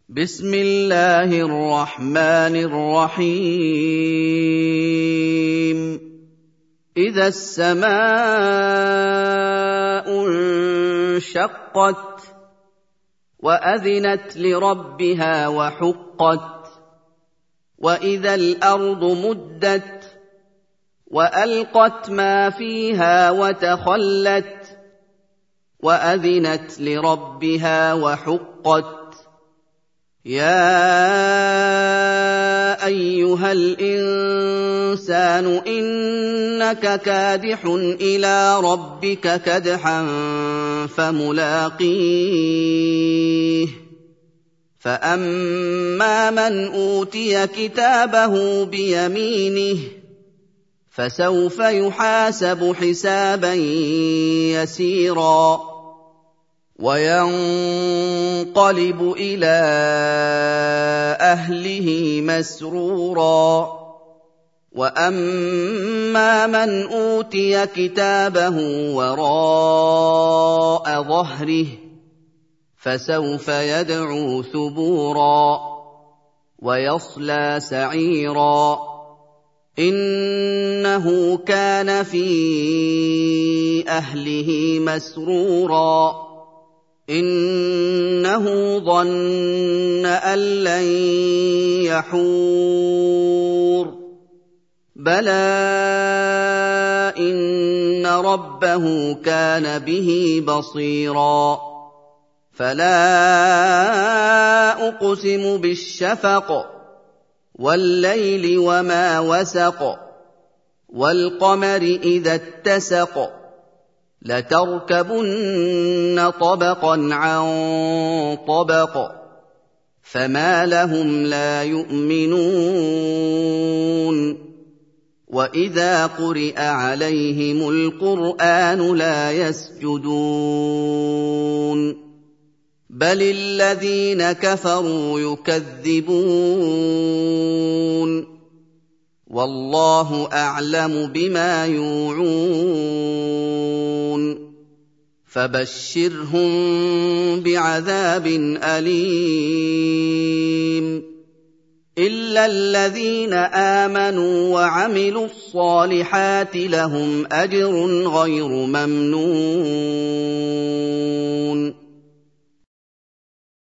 بسم الله الرحمن الرحيم إذا السماء انشقت وأذنت لربها وحقت وإذا الأرض مدت وألقت ما فيها وتخلت وأذنت لربها وحقت يا أيها الإنسان إنك كادح إلى ربك كدحا فملاقيه فأما من أوتي كتابه بيمينه فسوف يحاسب حسابا يسيرا وينقلب إلى أهله مسرورا وأما من أوتي كتابه وراء ظهره فسوف يدعو ثبورا ويصلى سعيرا إنه كان في أهله مسرورا إنه ظن أن لن يحور بلى إن ربه كان به بصيرا فلا أقسم بالشفق والليل وما وسق والقمر إذا اتسق لتركبن طبقا عن طبق فما لهم لا يؤمنون وإذا قرئ عليهم القرآن لا يسجدون بل الذين كفروا يكذبون والله أعلم بما يوعون فبشرهم بعذاب أليم إلا الذين آمنوا وعملوا الصالحات لهم أجر غير ممنون